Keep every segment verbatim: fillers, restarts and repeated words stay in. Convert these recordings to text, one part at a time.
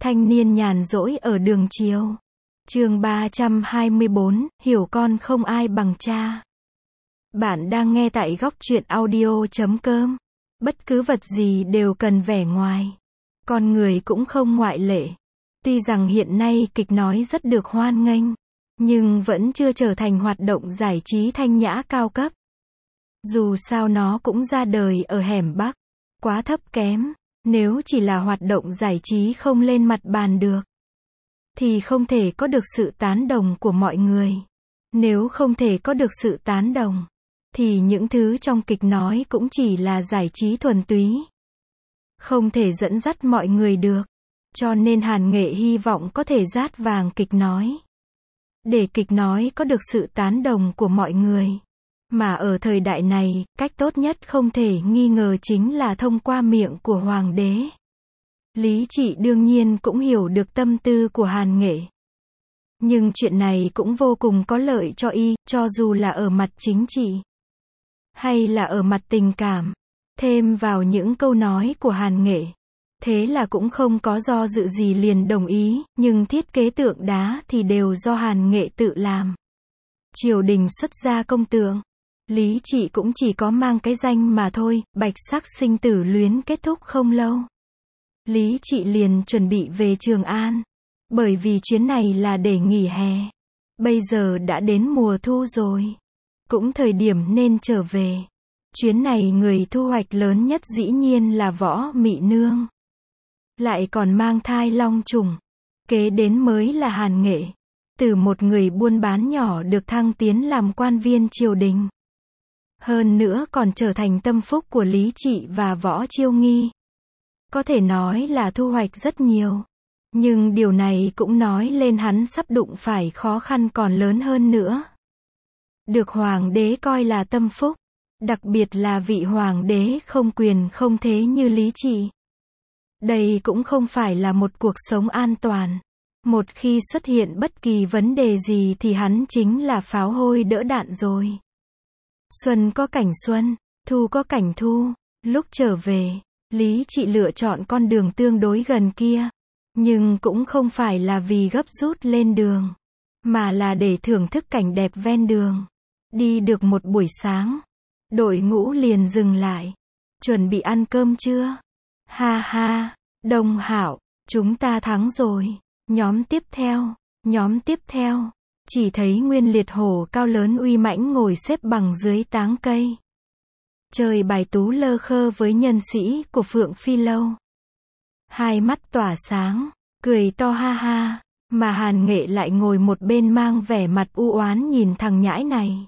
Thanh niên nhàn rỗi ở đường chiều. Chương ba trăm hai mươi bốn, hiểu con không ai bằng cha. Bạn đang nghe tại góc truyện audio chấm com. Bất cứ vật gì đều cần vẻ ngoài. Con người cũng không ngoại lệ. Tuy rằng hiện nay kịch nói rất được hoan nghênh, nhưng vẫn chưa trở thành hoạt động giải trí thanh nhã cao cấp. Dù sao nó cũng ra đời ở hẻm Bắc, quá thấp kém. Nếu chỉ là hoạt động giải trí không lên mặt bàn được, thì không thể có được sự tán đồng của mọi người. Nếu không thể có được sự tán đồng, thì những thứ trong kịch nói cũng chỉ là giải trí thuần túy, không thể dẫn dắt mọi người được. Cho nên Hàn Nghệ hy vọng có thể dát vàng kịch nói, để kịch nói có được sự tán đồng của mọi người. Mà ở thời đại này, cách tốt nhất không thể nghi ngờ chính là thông qua miệng của hoàng đế. Lý Trị đương nhiên cũng hiểu được tâm tư của Hàn Nghệ. Nhưng chuyện này cũng vô cùng có lợi cho y, cho dù là ở mặt chính trị, hay là ở mặt tình cảm. Thêm vào những câu nói của Hàn Nghệ, thế là cũng không có do dự gì liền đồng ý, nhưng thiết kế tượng đá thì đều do Hàn Nghệ tự làm. Triều đình xuất ra công tượng, Lý Trị cũng chỉ có mang cái danh mà thôi. Bạch sắc sinh tử luyến kết thúc không lâu, Lý Trị liền chuẩn bị về Trường An, bởi vì chuyến này là để nghỉ hè. Bây giờ đã đến mùa thu rồi, cũng thời điểm nên trở về. Chuyến này người thu hoạch lớn nhất dĩ nhiên là Võ Mị Nương, lại còn mang thai long trùng. Kế đến mới là Hàn Nghệ, từ một người buôn bán nhỏ được thăng tiến làm quan viên triều đình. Hơn nữa còn trở thành tâm phúc của Lý Trị và Võ Chiêu Nghi. Có thể nói là thu hoạch rất nhiều. Nhưng điều này cũng nói lên hắn sắp đụng phải khó khăn còn lớn hơn nữa. Được hoàng đế coi là tâm phúc, đặc biệt là vị hoàng đế không quyền không thế như Lý Trị. Đây cũng không phải là một cuộc sống an toàn. Một khi xuất hiện bất kỳ vấn đề gì thì hắn chính là pháo hôi đỡ đạn rồi. Xuân có cảnh xuân, thu có cảnh thu. Lúc trở về, Lý Trị lựa chọn con đường tương đối gần kia. Nhưng cũng không phải là vì gấp rút lên đường, mà là để thưởng thức cảnh đẹp ven đường. Đi được một buổi sáng, đội ngũ liền dừng lại. Chuẩn bị ăn cơm chưa? Ha ha, Đông Hạo, chúng ta thắng rồi. Nhóm tiếp theo, nhóm tiếp theo. Chỉ thấy Nguyên Liệt hổ cao lớn uy mãnh ngồi xếp bằng dưới táng cây, chơi bài tú lơ khơ với nhân sĩ của Phượng Phi Lâu. Hai mắt tỏa sáng, cười to ha ha, mà Hàn Nghệ lại ngồi một bên mang vẻ mặt u oán nhìn thằng nhãi này.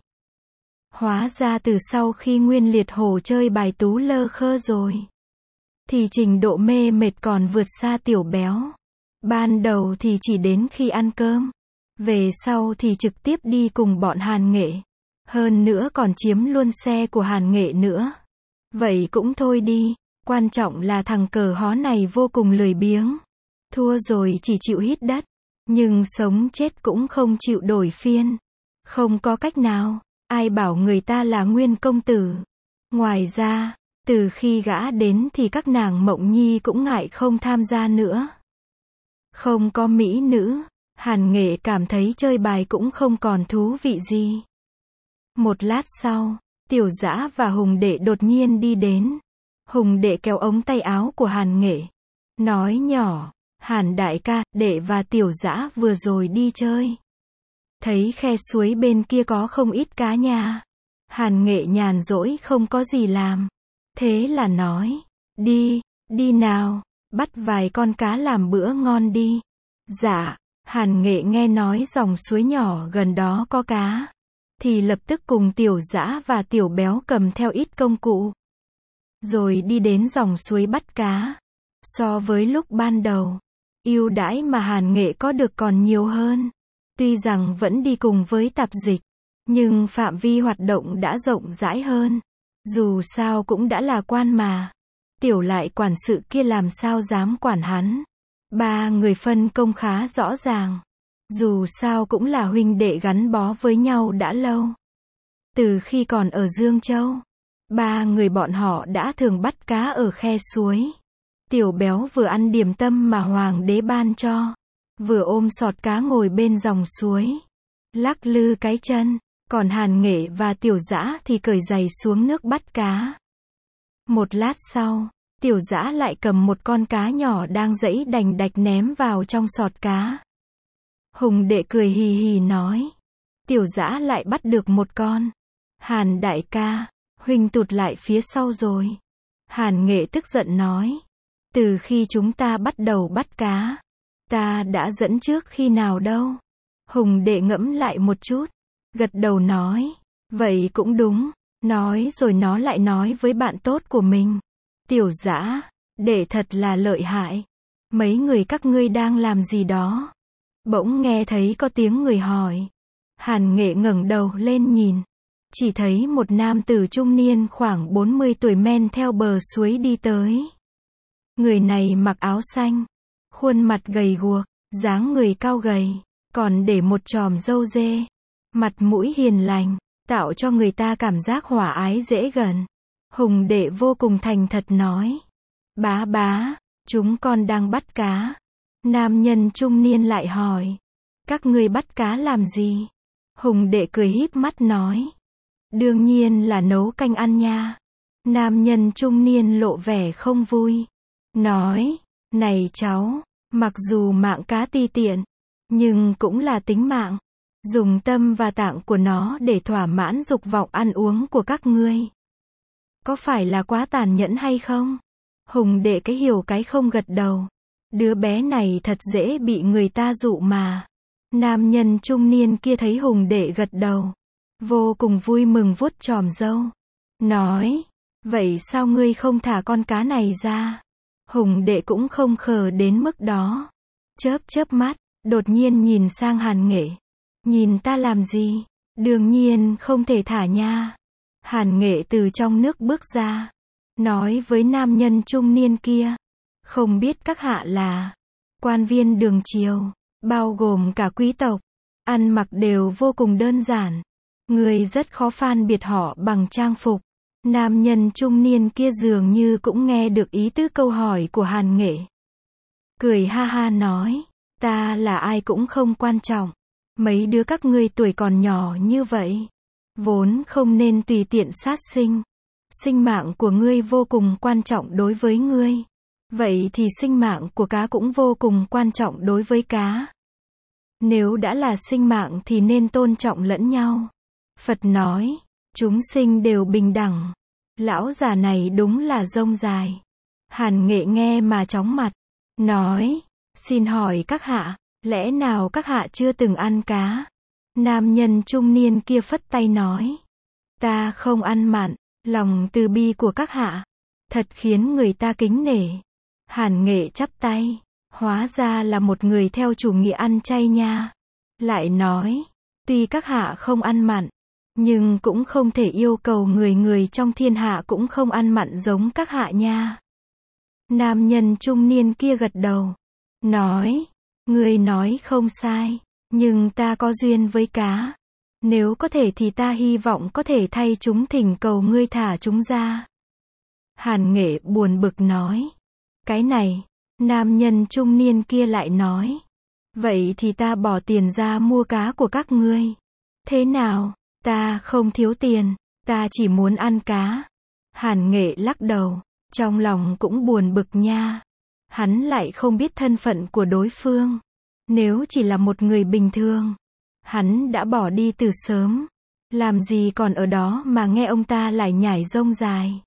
Hóa ra từ sau khi Nguyên Liệt hổ chơi bài tú lơ khơ rồi, thì trình độ mê mệt còn vượt xa Tiểu Béo. Ban đầu thì chỉ đến khi ăn cơm, về sau thì trực tiếp đi cùng bọn Hàn Nghệ. Hơn nữa còn chiếm luôn xe của Hàn Nghệ nữa. Vậy cũng thôi đi, quan trọng là thằng cờ hó này vô cùng lười biếng. Thua rồi chỉ chịu hít đất, nhưng sống chết cũng không chịu đổi phiên. Không có cách nào, ai bảo người ta là Nguyên công tử. Ngoài ra, từ khi gã đến thì các nàng Mộng Nhi cũng ngại không tham gia nữa. Không có mỹ nữ, Hàn Nghệ cảm thấy chơi bài cũng không còn thú vị gì. Một lát sau, Tiểu Dã và Hùng Đệ đột nhiên đi đến. Hùng Đệ kéo ống tay áo của Hàn Nghệ, nói nhỏ, Hàn đại ca, Đệ và Tiểu Dã vừa rồi đi chơi, thấy khe suối bên kia có không ít cá nhà. Hàn Nghệ nhàn rỗi không có gì làm, thế là nói, đi, đi nào, bắt vài con cá làm bữa ngon đi. Dạ. Hàn Nghệ nghe nói dòng suối nhỏ gần đó có cá, thì lập tức cùng Tiểu Dã và Tiểu Béo cầm theo ít công cụ, rồi đi đến dòng suối bắt cá. So với lúc ban đầu, ưu đãi mà Hàn Nghệ có được còn nhiều hơn. Tuy rằng vẫn đi cùng với tạp dịch, nhưng phạm vi hoạt động đã rộng rãi hơn. Dù sao cũng đã là quan mà, Tiểu lại quản sự kia làm sao dám quản hắn. Ba người phân công khá rõ ràng. Dù sao cũng là huynh đệ gắn bó với nhau đã lâu. Từ khi còn ở Dương Châu, ba người bọn họ đã thường bắt cá ở khe suối. Tiểu béo vừa ăn điểm tâm mà hoàng đế ban cho, vừa ôm sọt cá ngồi bên dòng suối, lắc lư cái chân, còn Hàn Nghệ và Tiểu Dã thì cởi giày xuống nước bắt cá. Một lát sau, Tiểu Dã lại cầm một con cá nhỏ đang giãy đành đạch ném vào trong sọt cá. Hùng đệ cười hì hì nói, Tiểu Dã lại bắt được một con. Hàn đại ca, huynh tụt lại phía sau rồi. Hàn Nghệ tức giận nói, từ khi chúng ta bắt đầu bắt cá, ta đã dẫn trước khi nào đâu. Hùng đệ ngẫm lại một chút, gật đầu nói, vậy cũng đúng. Nói rồi nó lại nói với bạn tốt của mình, Tiểu Dã, đệ thật là lợi hại. Mấy người các ngươi đang làm gì đó? Bỗng nghe thấy có tiếng người hỏi. Hàn Nghệ ngẩng đầu lên nhìn, chỉ thấy một nam tử trung niên khoảng bốn mươi tuổi men theo bờ suối đi tới. Người này mặc áo xanh, khuôn mặt gầy guộc, dáng người cao gầy, còn để một chòm râu dê, mặt mũi hiền lành, tạo cho người ta cảm giác hòa ái dễ gần. Hùng đệ vô cùng thành thật nói, bá bá, chúng con đang bắt cá. Nam nhân trung niên lại hỏi, các ngươi bắt cá làm gì? Hùng đệ cười híp mắt nói, đương nhiên là nấu canh ăn nha. Nam nhân trung niên lộ vẻ không vui, nói, này cháu, mặc dù mạng cá ti tiện, nhưng cũng là tính mạng. Dùng tâm và tạng của nó để thỏa mãn dục vọng ăn uống của các ngươi, có phải là quá tàn nhẫn hay không? Hùng đệ cái hiểu cái không gật đầu. Đứa bé này thật dễ bị người ta dụ mà. Nam nhân trung niên kia thấy Hùng đệ gật đầu, vô cùng vui mừng vuốt chòm râu, nói, vậy sao ngươi không thả con cá này ra? Hùng đệ cũng không khờ đến mức đó, chớp chớp mắt, đột nhiên nhìn sang Hàn Nghệ. Nhìn ta làm gì? Đương nhiên không thể thả nha. Hàn Nghệ từ trong nước bước ra, nói với nam nhân trung niên kia, không biết các hạ là quan viên đường triều, bao gồm cả quý tộc, ăn mặc đều vô cùng đơn giản. Người rất khó phân biệt họ bằng trang phục. Nam nhân trung niên kia dường như cũng nghe được ý tứ câu hỏi của Hàn Nghệ. Cười ha ha nói, ta là ai cũng không quan trọng. Mấy đứa các ngươi tuổi còn nhỏ như vậy, vốn không nên tùy tiện sát sinh. Sinh mạng của ngươi vô cùng quan trọng đối với ngươi. Vậy thì sinh mạng của cá cũng vô cùng quan trọng đối với cá. Nếu đã là sinh mạng thì nên tôn trọng lẫn nhau. Phật nói, chúng sinh đều bình đẳng. Lão già này đúng là rông dài. Hàn Nghệ nghe mà chóng mặt, nói, xin hỏi các hạ, lẽ nào các hạ chưa từng ăn cá? Nam nhân trung niên kia phất tay nói, ta không ăn mặn. Lòng từ bi của các hạ thật khiến người ta kính nể. Hàn Nghệ chắp tay, hóa ra là một người theo chủ nghĩa ăn chay nha. Lại nói, tuy các hạ không ăn mặn, nhưng cũng không thể yêu cầu người người trong thiên hạ cũng không ăn mặn giống các hạ nha. Nam nhân trung niên kia gật đầu, nói, người nói không sai, nhưng ta có duyên với cá. Nếu có thể thì ta hy vọng có thể thay chúng thỉnh cầu ngươi thả chúng ra. Hàn Nghệ buồn bực nói, cái này. Nam nhân trung niên kia lại nói, vậy thì ta bỏ tiền ra mua cá của các ngươi. Thế nào? Ta không thiếu tiền, ta chỉ muốn ăn cá. Hàn Nghệ lắc đầu, trong lòng cũng buồn bực nha. Hắn lại không biết thân phận của đối phương. Nếu chỉ là một người bình thường, hắn đã bỏ đi từ sớm. Làm gì còn ở đó mà nghe ông ta lại nhảy rông dài.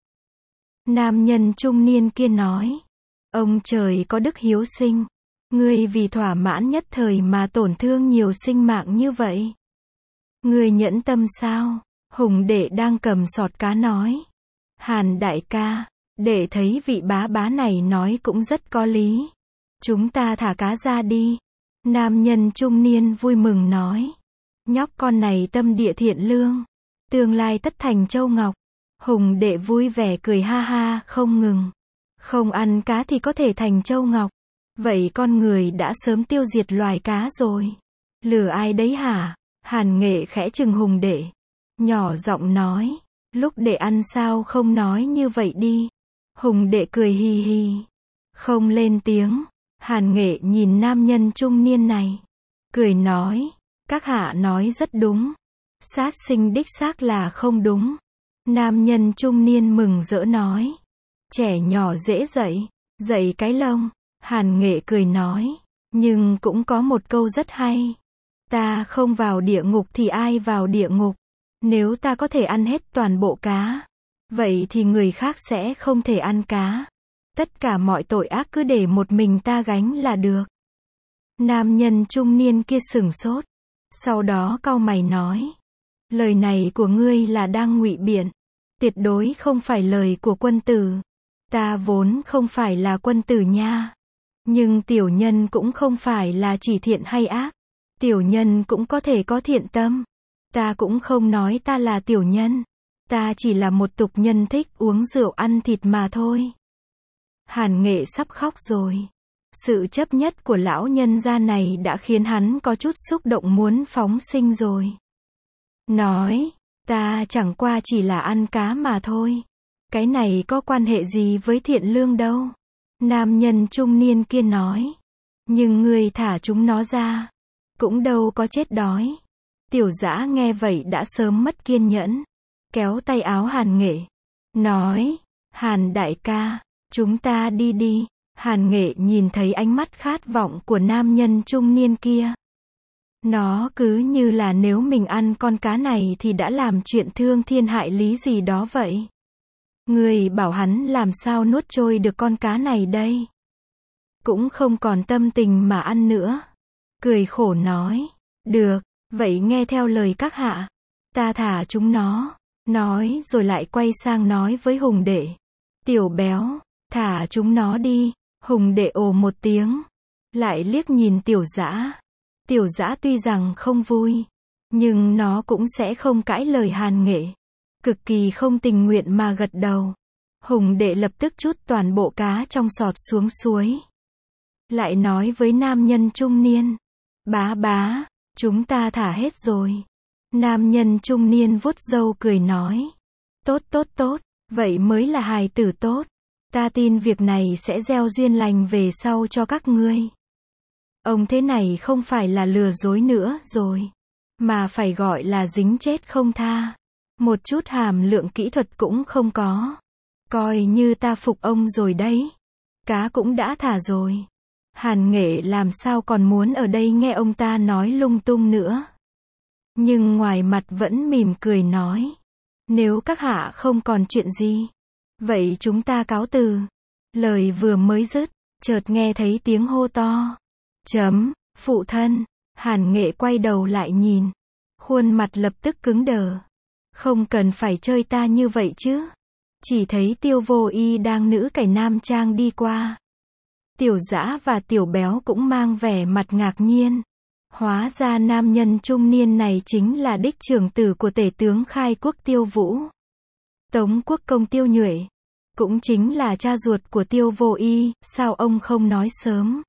Nam nhân trung niên kia nói, ông trời có đức hiếu sinh. Ngươi vì thỏa mãn nhất thời mà tổn thương nhiều sinh mạng như vậy. Ngươi nhẫn tâm sao? Hùng đệ đang cầm sọt cá nói. Hàn đại ca, đệ thấy vị bá bá này nói cũng rất có lý. Chúng ta thả cá ra đi. Nam nhân trung niên vui mừng nói. Nhóc con này tâm địa thiện lương, tương lai tất thành châu ngọc. Hùng đệ vui vẻ cười ha ha không ngừng. Không ăn cá thì có thể thành châu ngọc. Vậy con người đã sớm tiêu diệt loài cá rồi. Lừa ai đấy hả? Hàn Nghệ khẽ chừng Hùng đệ, nhỏ giọng nói, lúc đệ ăn sao không nói như vậy đi. Hùng đệ cười hì hì. Không lên tiếng. Hàn Nghệ nhìn nam nhân trung niên này. Cười nói. Các hạ nói rất đúng. Sát sinh đích xác là không đúng. Nam nhân trung niên mừng rỡ nói. Trẻ nhỏ dễ dạy. Dạy cái lông. Hàn Nghệ cười nói. Nhưng cũng có một câu rất hay. Ta không vào địa ngục thì ai vào địa ngục? Nếu ta có thể ăn hết toàn bộ cá, vậy thì người khác sẽ không thể ăn cá. Tất cả mọi tội ác cứ để một mình ta gánh là được. Nam nhân trung niên kia sửng sốt. Sau đó cau mày nói. Lời này của ngươi là đang ngụy biện. Tuyệt đối không phải lời của quân tử. Ta vốn không phải là quân tử nha. Nhưng tiểu nhân cũng không phải là chỉ thiện hay ác. Tiểu nhân cũng có thể có thiện tâm. Ta cũng không nói ta là tiểu nhân. Ta chỉ là một tục nhân thích uống rượu ăn thịt mà thôi. Hàn Nghệ sắp khóc rồi. Sự chấp nhất của lão nhân gia này đã khiến hắn có chút xúc động muốn phóng sinh rồi. Nói, ta chẳng qua chỉ là ăn cá mà thôi. Cái này có quan hệ gì với thiện lương đâu. Nam nhân trung niên kia nói. Nhưng ngươi thả chúng nó ra. Cũng đâu có chết đói. Tiểu Dã nghe vậy đã sớm mất kiên nhẫn. Kéo tay áo Hàn Nghệ. Nói. Hàn đại ca. Chúng ta đi đi. Hàn Nghệ nhìn thấy ánh mắt khát vọng của nam nhân trung niên kia. Nó cứ như là nếu mình ăn con cá này thì đã làm chuyện thương thiên hại lý gì đó vậy. Người bảo hắn làm sao nuốt trôi được con cá này đây. Cũng không còn tâm tình mà ăn nữa. Cười khổ nói. Được, vậy nghe theo lời các hạ. Ta thả chúng nó. Nói rồi lại quay sang nói với Hùng Đệ. Tiểu béo, thả chúng nó đi. Hùng Đệ ồ một tiếng. Lại liếc nhìn Tiểu Dã. Tiểu Dã tuy rằng không vui. Nhưng nó cũng sẽ không cãi lời Hàn Nghệ. Cực kỳ không tình nguyện mà gật đầu. Hùng Đệ lập tức trút toàn bộ cá trong sọt xuống suối. Lại nói với nam nhân trung niên. Bá bá, chúng ta thả hết rồi. Nam nhân trung niên vuốt râu cười nói. Tốt tốt tốt, vậy mới là hài tử tốt. Ta tin việc này sẽ gieo duyên lành về sau cho các ngươi. Ông thế này không phải là lừa dối nữa rồi. Mà phải gọi là dính chết không tha. Một chút hàm lượng kỹ thuật cũng không có. Coi như ta phục ông rồi đấy. Cá cũng đã thả rồi. Hàn Nghệ làm sao còn muốn ở đây nghe ông ta nói lung tung nữa. Nhưng ngoài mặt vẫn mỉm cười nói. Nếu các hạ không còn chuyện gì. Vậy chúng ta cáo từ. Lời vừa mới dứt. Chợt nghe thấy tiếng hô to. Chấm, phụ thân. Hàn Nghệ quay đầu lại nhìn. Khuôn mặt lập tức cứng đờ. Không cần phải chơi ta như vậy chứ. Chỉ thấy Tiêu Vô Y đang nữ cải nam trang đi qua. Tiểu Dã và Tiểu Béo cũng mang vẻ mặt ngạc nhiên. Hóa ra nam nhân trung niên này chính là đích trưởng tử của tể tướng khai quốc Tiêu Vũ. Tống quốc công Tiêu Nhuệ. Cũng chính là cha ruột của Tiêu Vô Y, sao ông không nói sớm?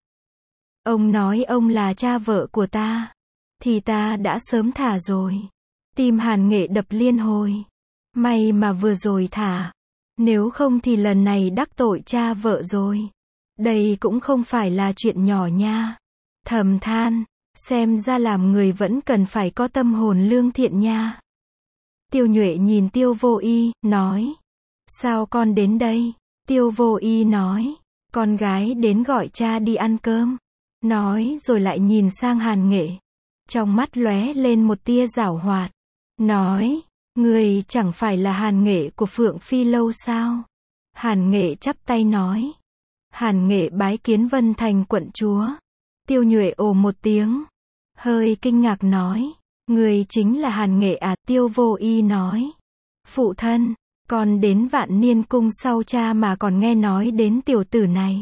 Ông nói ông là cha vợ của ta. Thì ta đã sớm thả rồi. Tim Hàn Nghệ đập liên hồi. May mà vừa rồi thả. Nếu không thì lần này đắc tội cha vợ rồi. Đây cũng không phải là chuyện nhỏ nha. Thầm than. Xem ra làm người vẫn cần phải có tâm hồn lương thiện nha. Tiêu Nhuệ nhìn Tiêu Vô Y, nói. Sao con đến đây? Tiêu Vô Y nói. Con gái đến gọi cha đi ăn cơm. Nói rồi lại nhìn sang Hàn Nghệ. Trong mắt lóe lên một tia giảo hoạt. Nói. Người chẳng phải là Hàn Nghệ của Phượng Phi Lâu sao? Hàn Nghệ chắp tay nói. Hàn Nghệ bái kiến Vân Thành quận chúa. Tiêu Nhuệ ồ một tiếng. Hơi kinh ngạc nói. Người chính là Hàn Nghệ à? Tiêu Vô Y nói. Phụ thân, con đến Vạn Niên cung sau cha mà còn nghe nói đến tiểu tử này.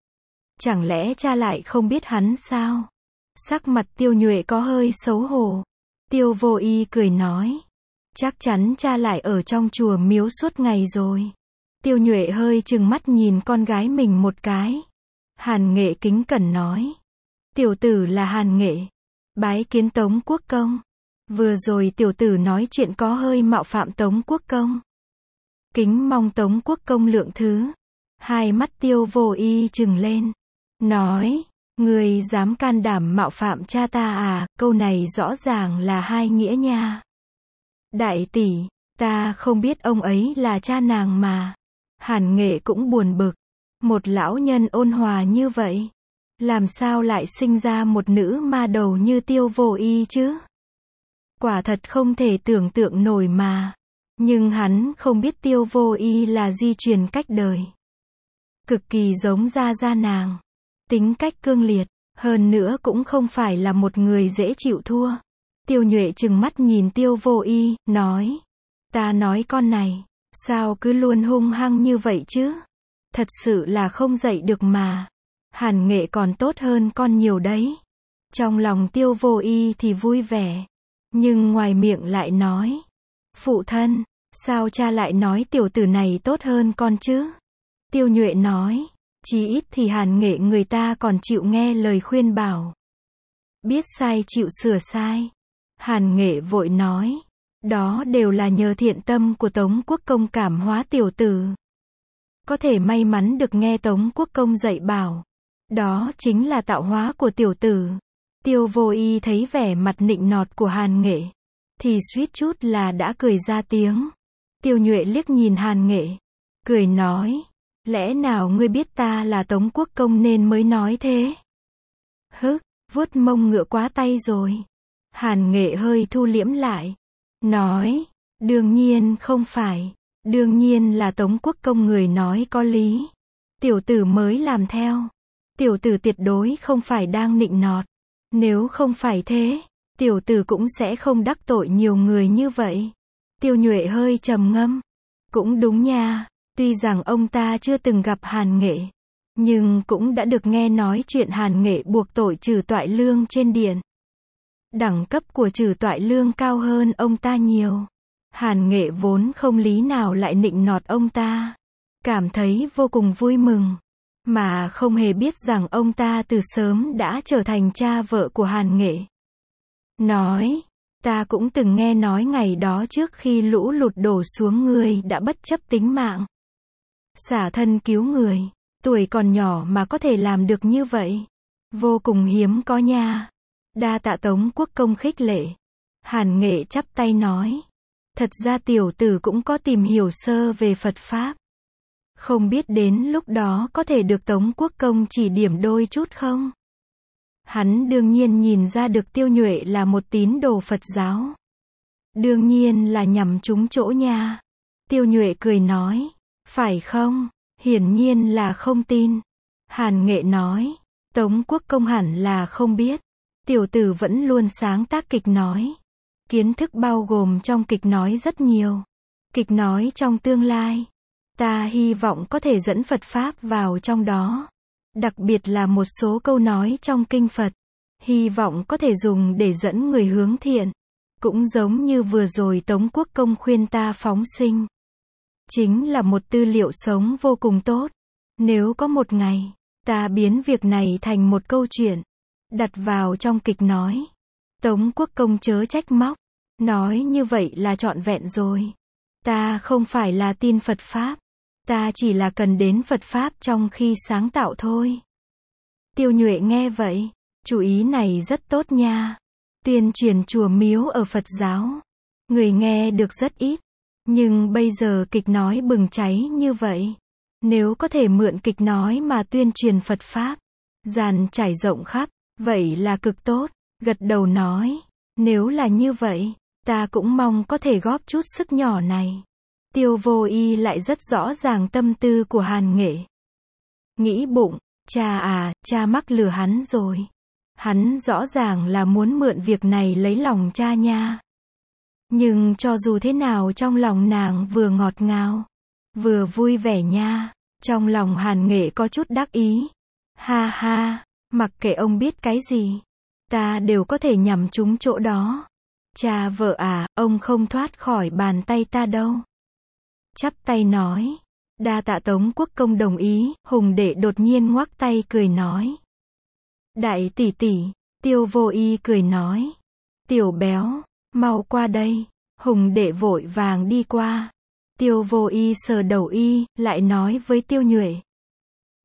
Chẳng lẽ cha lại không biết hắn sao? Sắc mặt Tiêu Nhuệ có hơi xấu hổ. Tiêu Vô Y cười nói. Chắc chắn cha lại ở trong chùa miếu suốt ngày rồi. Tiêu Nhuệ hơi trừng mắt nhìn con gái mình một cái. Hàn Nghệ kính cẩn nói. Tiểu tử là Hàn Nghệ. Bái kiến Tống quốc công. Vừa rồi tiểu tử nói chuyện có hơi mạo phạm Tống quốc công. Kính mong Tống quốc công lượng thứ. Hai mắt Tiêu Vô Y trừng lên. Nói, ngươi dám can đảm mạo phạm cha ta à, câu này rõ ràng là hai nghĩa nha. Đại tỷ, ta không biết ông ấy là cha nàng mà. Hàn Nghệ cũng buồn bực. Một lão nhân ôn hòa như vậy, làm sao lại sinh ra một nữ ma đầu như Tiêu Vô Y chứ? Quả thật không thể tưởng tượng nổi mà. Nhưng hắn không biết Tiêu Vô Y là di truyền cách đời. Cực kỳ giống gia gia nàng. Tính cách cương liệt, hơn nữa cũng không phải là một người dễ chịu thua. Tiêu Nhuệ trừng mắt nhìn Tiêu Vô Y, nói. Ta nói con này, sao cứ luôn hung hăng như vậy chứ? Thật sự là không dạy được mà. Hàn Nghệ còn tốt hơn con nhiều đấy. Trong lòng Tiêu Vô Y thì vui vẻ. Nhưng ngoài miệng lại nói. Phụ thân, sao cha lại nói tiểu tử này tốt hơn con chứ? Tiêu Nhuệ nói. Chí ít thì Hàn Nghệ người ta còn chịu nghe lời khuyên bảo. Biết sai chịu sửa sai. Hàn Nghệ vội nói. Đó đều là nhờ thiện tâm của Tống Quốc Công cảm hóa tiểu tử. Có thể may mắn được nghe Tống Quốc Công dạy bảo. Đó chính là tạo hóa của tiểu tử. Tiêu Vô Y thấy vẻ mặt nịnh nọt của Hàn Nghệ, thì suýt chút là đã cười ra tiếng. Tiêu Nhuệ liếc nhìn Hàn Nghệ, cười nói. Lẽ nào ngươi biết ta là Tống Quốc Công nên mới nói thế? Hứ, vuốt mông ngựa quá tay rồi. Hàn Nghệ hơi thu liễm lại. Nói, đương nhiên không phải. Đương nhiên là Tống Quốc Công người nói có lý. Tiểu tử mới làm theo. Tiểu tử tuyệt đối không phải đang nịnh nọt. Nếu không phải thế, tiểu tử cũng sẽ không đắc tội nhiều người như vậy. Tiêu Nhuệ hơi trầm ngâm. Cũng đúng nha, tuy rằng ông ta chưa từng gặp Hàn Nghệ, nhưng cũng đã được nghe nói chuyện Hàn Nghệ buộc tội Trừ Toại Lương trên điện. Đẳng cấp của Trừ Toại Lương cao hơn ông ta nhiều. Hàn Nghệ vốn không lý nào lại nịnh nọt ông ta. Cảm thấy vô cùng vui mừng. Mà không hề biết rằng ông ta từ sớm đã trở thành cha vợ của Hàn Nghệ. Nói, ta cũng từng nghe nói ngày đó trước khi lũ lụt đổ xuống ngươi đã bất chấp tính mạng. Xả thân cứu người, tuổi còn nhỏ mà có thể làm được như vậy. Vô cùng hiếm có nha. Đa tạ Tống Quốc Công khích lệ. Hàn Nghệ chắp tay nói. Thật ra tiểu tử cũng có tìm hiểu sơ về Phật Pháp. Không biết đến lúc đó có thể được Tống Quốc Công chỉ điểm đôi chút không? Hắn đương nhiên nhìn ra được Tiêu Nhuệ là một tín đồ Phật giáo. Đương nhiên là nhằm trúng chỗ nha. Tiêu Nhuệ cười nói. Phải không? Hiển nhiên là không tin. Hàn Nghệ nói. Tống Quốc Công hẳn là không biết. Tiểu tử vẫn luôn sáng tác kịch nói. Kiến thức bao gồm trong kịch nói rất nhiều. Kịch nói trong tương lai. Ta hy vọng có thể dẫn Phật Pháp vào trong đó. Đặc biệt là một số câu nói trong kinh Phật. Hy vọng có thể dùng để dẫn người hướng thiện. Cũng giống như vừa rồi Tống Quốc Công khuyên ta phóng sinh. Chính là một tư liệu sống vô cùng tốt. Nếu có một ngày, ta biến việc này thành một câu chuyện. Đặt vào trong kịch nói. Tống Quốc Công chớ trách móc. Nói như vậy là trọn vẹn rồi. Ta không phải là tin Phật Pháp. Ta chỉ là cần đến Phật Pháp trong khi sáng tạo thôi. Tiêu Nhuệ nghe vậy. Chủ ý này rất tốt nha. Tuyên truyền chùa miếu ở Phật giáo. Người nghe được rất ít. Nhưng bây giờ kịch nói bừng cháy như vậy. Nếu có thể mượn kịch nói mà tuyên truyền Phật Pháp. Dàn trải rộng khắp. Vậy là cực tốt. Gật đầu nói. Nếu là như vậy, ta cũng mong có thể góp chút sức nhỏ này. Tiêu Vô Y lại rất rõ ràng tâm tư của Hàn Nghệ. Nghĩ bụng, cha à, cha mắc lừa hắn rồi. Hắn rõ ràng là muốn mượn việc này lấy lòng cha nha. Nhưng cho dù thế nào trong lòng nàng vừa ngọt ngào, vừa vui vẻ nha. Trong lòng Hàn Nghệ có chút đắc ý. Ha ha, mặc kệ ông biết cái gì, ta đều có thể nhằm trúng chỗ đó. Cha vợ à, ông không thoát khỏi bàn tay ta đâu. Chắp tay nói. Đa tạ Tống Quốc Công đồng ý. Hùng đệ đột nhiên ngoắc tay cười nói. Đại tỷ tỷ. Tiêu Vô Y cười nói. Tiểu béo, mau qua đây. Hùng đệ vội vàng đi qua. Tiêu Vô Y sờ đầu y, lại nói với Tiêu Nhuệ.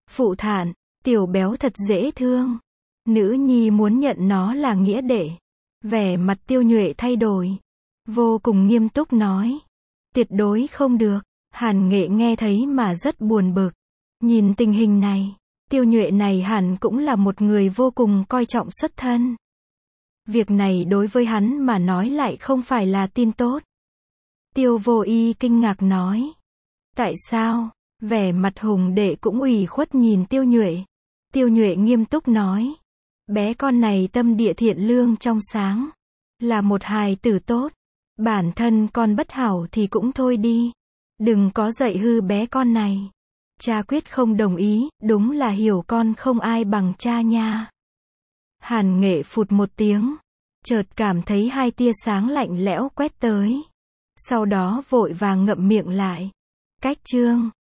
Phụ thản, tiểu béo thật dễ thương. Nữ nhi muốn nhận nó là nghĩa đệ. Vẻ mặt Tiêu Nhuệ thay đổi. Vô cùng nghiêm túc nói. Tuyệt đối không được. Hàn Nghệ nghe thấy mà rất buồn bực. Nhìn tình hình này, Tiêu Nhuệ này hẳn cũng là một người vô cùng coi trọng xuất thân. Việc này đối với hắn mà nói lại không phải là tin tốt. Tiêu Vô Y kinh ngạc nói. Tại sao? Vẻ mặt Hùng đệ cũng ủy khuất nhìn Tiêu Nhuệ. Tiêu Nhuệ nghiêm túc nói. Bé con này tâm địa thiện lương trong sáng. Là một hài tử tốt. Bản thân con bất hảo thì cũng thôi đi. Đừng có dạy hư bé con này. Cha quyết không đồng ý, đúng là hiểu con không ai bằng cha nha. Hàn Nghệ phụt một tiếng. Chợt cảm thấy hai tia sáng lạnh lẽo quét tới. Sau đó vội vàng ngậm miệng lại. Cách chương